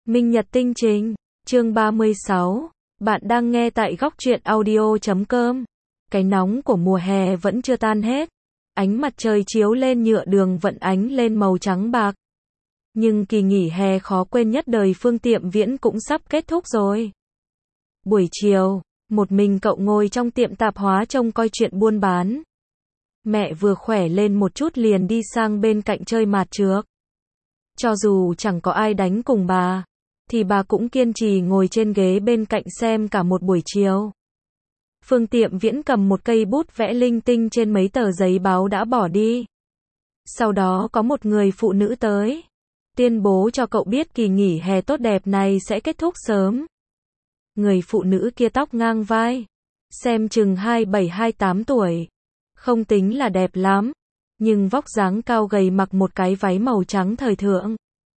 Minh Nhật Tinh Trình, chương 36. Bạn đang nghe tại góc truyện audio.com. Cái nóng của mùa hè vẫn chưa tan hết. Ánh mặt trời chiếu lên nhựa đường vẫn ánh lên màu trắng bạc. Nhưng kỳ nghỉ hè khó quên nhất đời Phương Tiệm Viễn cũng sắp kết thúc rồi. Buổi chiều, một mình cậu ngồi trong tiệm tạp hóa trông coi chuyện buôn bán. Mẹ vừa khỏe lên một chút liền đi sang bên cạnh chơi mạt trước. Cho dù chẳng có ai đánh cùng bà, thì bà cũng kiên trì ngồi trên ghế bên cạnh xem cả một buổi chiều. Phương Tiệm Viễn cầm một cây bút vẽ linh tinh trên mấy tờ giấy báo đã bỏ đi. Sau đó có một người phụ nữ tới, tuyên bố cho cậu biết kỳ nghỉ hè tốt đẹp này sẽ kết thúc sớm. Người phụ nữ kia tóc ngang vai, xem chừng 27-28 tuổi, không tính là đẹp lắm, nhưng vóc dáng cao gầy, mặc một cái váy màu trắng thời thượng.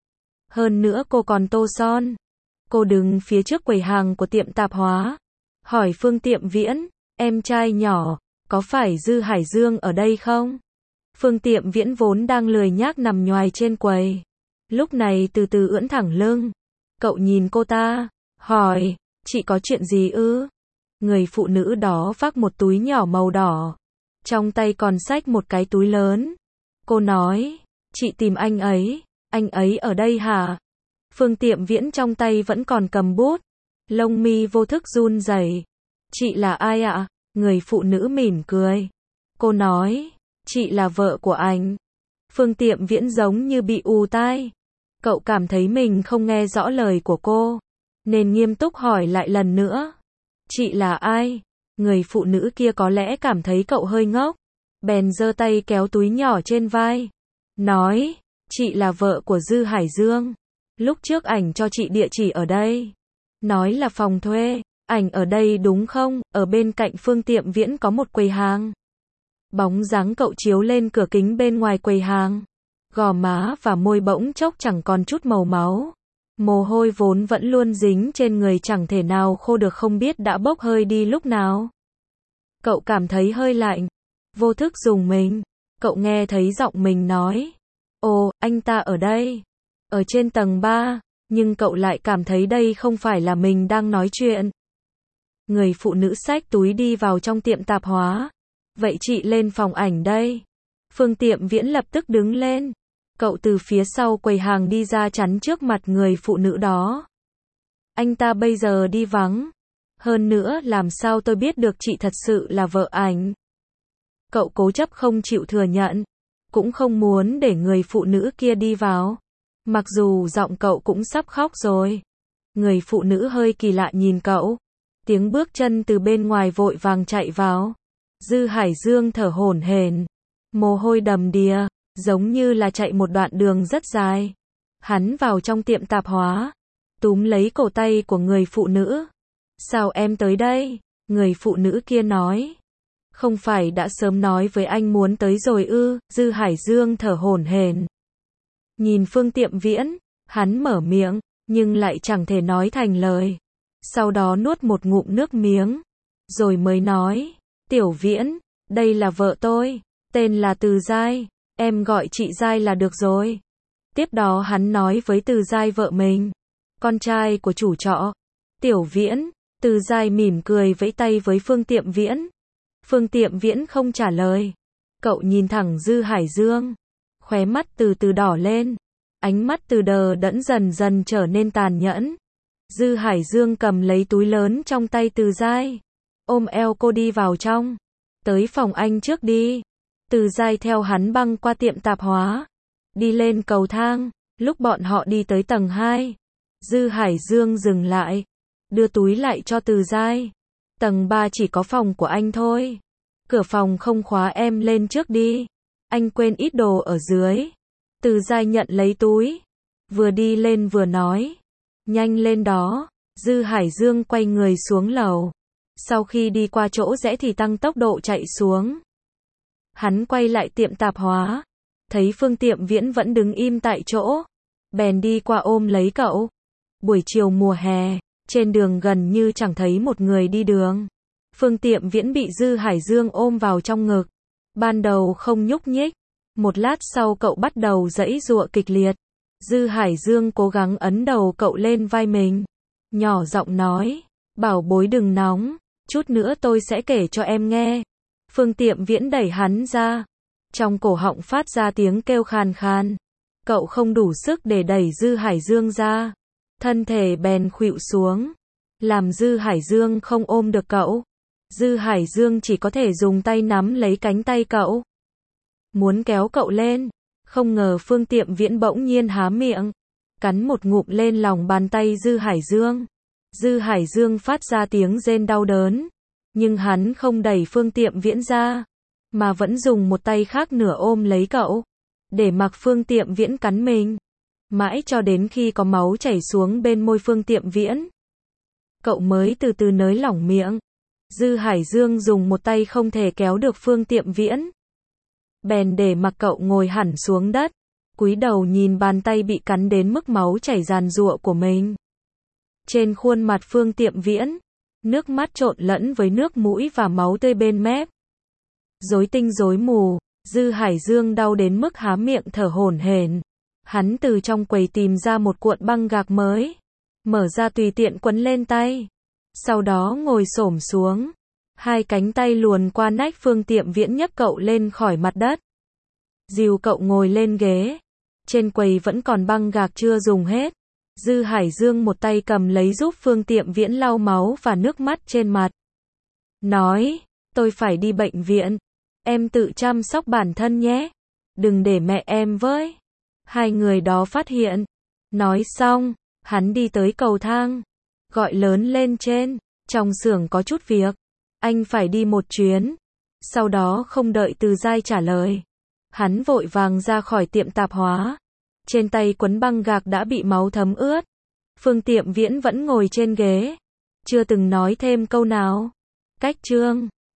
Hơn nữa cô còn tô son. Cô đứng phía trước quầy hàng của tiệm tạp hóa, hỏi Phương Tiệm Viễn, em trai nhỏ, có phải Dư Hải Dương ở đây không? Phương Tiệm Viễn vốn đang lười nhác nằm nhoài trên quầy, lúc này từ từ ưỡn thẳng lưng. Cậu nhìn cô ta, hỏi, chị có chuyện gì ư? Người phụ nữ đó vác một túi nhỏ màu đỏ, trong tay còn xách một cái túi lớn. Cô nói, chị tìm anh ấy ở đây hả? Phương Tiệm Viễn trong tay vẫn còn cầm bút, lông mi vô thức run rẩy. Chị là ai ạ? Người phụ nữ mỉm cười. Cô nói, chị là vợ của anh. Phương Tiệm Viễn giống như bị ù tai. Cậu cảm thấy mình không nghe rõ lời của cô, nên nghiêm túc hỏi lại lần nữa. Chị là ai? Người phụ nữ kia có lẽ cảm thấy cậu hơi ngốc, bèn giơ tay kéo túi nhỏ trên vai, nói, chị là vợ của Dư Hải Dương. Lúc trước ảnh cho chị địa chỉ ở đây, nói là phòng thuê. Ảnh ở đây đúng không? Ở bên cạnh Phương Tiệm Viễn có một quầy hàng. Bóng dáng cậu chiếu lên cửa kính bên ngoài quầy hàng. Gò má và môi bỗng chốc chẳng còn chút màu máu. Mồ hôi vốn vẫn luôn dính trên người chẳng thể nào khô được, không biết đã bốc hơi đi lúc nào. Cậu cảm thấy hơi lạnh, vô thức rùng mình. Cậu nghe thấy giọng mình nói, ồ, anh ta ở đây, ở trên tầng 3, nhưng cậu lại cảm thấy đây không phải là mình đang nói chuyện. Người phụ nữ xách túi đi vào trong tiệm tạp hóa. Vậy chị lên phòng ảnh đây. Phương Tiệm Viễn lập tức đứng lên. Cậu từ phía sau quầy hàng đi ra chắn trước mặt người phụ nữ đó. Anh ta bây giờ đi vắng. Hơn nữa làm sao tôi biết được chị thật sự là vợ ảnh? Cậu cố chấp không chịu thừa nhận, cũng không muốn để người phụ nữ kia đi vào. Mặc dù giọng cậu cũng sắp khóc rồi. Người phụ nữ hơi kỳ lạ nhìn cậu. Tiếng bước chân từ bên ngoài vội vàng chạy vào. Dư Hải Dương thở hổn hển, mồ hôi đầm đìa, giống như là chạy một đoạn đường rất dài. Hắn vào trong tiệm tạp hóa, túm lấy cổ tay của người phụ nữ. Sao em tới đây? Người phụ nữ kia nói. Không phải đã sớm nói với anh muốn tới rồi ư? Dư Hải Dương thở hổn hển. Nhìn Phương Tiệm Viễn, hắn mở miệng, nhưng lại chẳng thể nói thành lời. Sau đó nuốt một ngụm nước miếng, rồi mới nói, Tiểu Viễn, đây là vợ tôi, tên là Từ Giai, em gọi chị Giai là được rồi. Tiếp đó hắn nói với Từ Giai vợ mình, con trai của chủ trọ. Tiểu Viễn, Từ Giai mỉm cười vẫy tay với Phương Tiệm Viễn. Phương Tiệm Viễn không trả lời. Cậu nhìn thẳng Dư Hải Dương, khóe mắt từ từ đỏ lên, ánh mắt từ đờ đẫn dần dần trở nên tàn nhẫn. Dư Hải Dương cầm lấy túi lớn trong tay Từ Giai, ôm eo cô đi vào trong. Tới phòng anh trước đi. Từ Giai theo hắn băng qua tiệm tạp hóa, đi lên cầu thang. Lúc bọn họ đi tới tầng 2, Dư Hải Dương dừng lại, đưa túi lại cho Từ Giai. Tầng 3 chỉ có phòng của anh thôi. Cửa phòng không khóa, em lên trước đi. Anh quên ít đồ ở dưới. Từ Giai nhận lấy túi, vừa đi lên vừa nói, nhanh lên đó. Dư Hải Dương quay người xuống lầu. Sau khi đi qua chỗ rẽ thì tăng tốc độ chạy xuống. Hắn quay lại tiệm tạp hóa, thấy Phương Tiệm Viễn vẫn đứng im tại chỗ, bèn đi qua ôm lấy cậu. Buổi chiều mùa hè, trên đường gần như chẳng thấy một người đi đường. Phương Tiệm Viễn bị Dư Hải Dương ôm vào trong ngực. Ban đầu không nhúc nhích, một lát sau cậu bắt đầu giãy giụa kịch liệt. Dư Hải Dương cố gắng ấn đầu cậu lên vai mình. Nhỏ giọng nói, bảo bối đừng nóng, chút nữa tôi sẽ kể cho em nghe. Phương Tiệm Viễn đẩy hắn ra. Trong cổ họng phát ra tiếng kêu khàn khàn. Cậu không đủ sức để đẩy Dư Hải Dương ra. Thân thể bèn khuỵu xuống. Làm Dư Hải Dương không ôm được cậu. Dư Hải Dương chỉ có thể dùng tay nắm lấy cánh tay cậu. Muốn kéo cậu lên. Không ngờ Phương Tiệm Viễn bỗng nhiên há miệng. Cắn một ngụm lên lòng bàn tay Dư Hải Dương. Dư Hải Dương phát ra tiếng rên đau đớn. Nhưng hắn không đẩy Phương Tiệm Viễn ra. Mà vẫn dùng một tay khác nửa ôm lấy cậu. Để mặc Phương Tiệm Viễn cắn mình. Mãi cho đến khi có máu chảy xuống bên môi Phương Tiệm Viễn. Cậu mới từ từ nới lỏng miệng. Dư Hải Dương dùng một tay không thể kéo được Phương Tiệm Viễn. Bèn để mặc cậu ngồi hẳn xuống đất. Cúi đầu nhìn bàn tay bị cắn đến mức máu chảy ràn rụa của mình. Trên khuôn mặt Phương Tiệm Viễn, nước mắt trộn lẫn với nước mũi và máu tươi bên mép. Rối tinh rối mù, Dư Hải Dương đau đến mức há miệng thở hổn hển. Hắn từ trong quầy tìm ra một cuộn băng gạc mới, mở ra tùy tiện quấn lên tay. Sau đó ngồi xổm xuống, hai cánh tay luồn qua nách Phương Tiệm Viễn nhấc cậu lên khỏi mặt đất. Dìu cậu ngồi lên ghế. Trên quầy vẫn còn băng gạc chưa dùng hết. Dư Hải Dương một tay cầm lấy giúp Phương Tiệm Viễn lau máu và nước mắt trên mặt. Nói, tôi phải đi bệnh viện. Em tự chăm sóc bản thân nhé. Đừng để mẹ em với. Hai người đó phát hiện. Nói xong, hắn đi tới cầu thang. Gọi lớn lên trên. Trong xưởng có chút việc. Anh phải đi một chuyến. Sau đó không đợi Từ Giai trả lời. Hắn vội vàng ra khỏi tiệm tạp hóa. Trên tay quấn băng gạc đã bị máu thấm ướt. Phương Tiệm Viễn vẫn ngồi trên ghế. Chưa từng nói thêm câu nào. Cách chương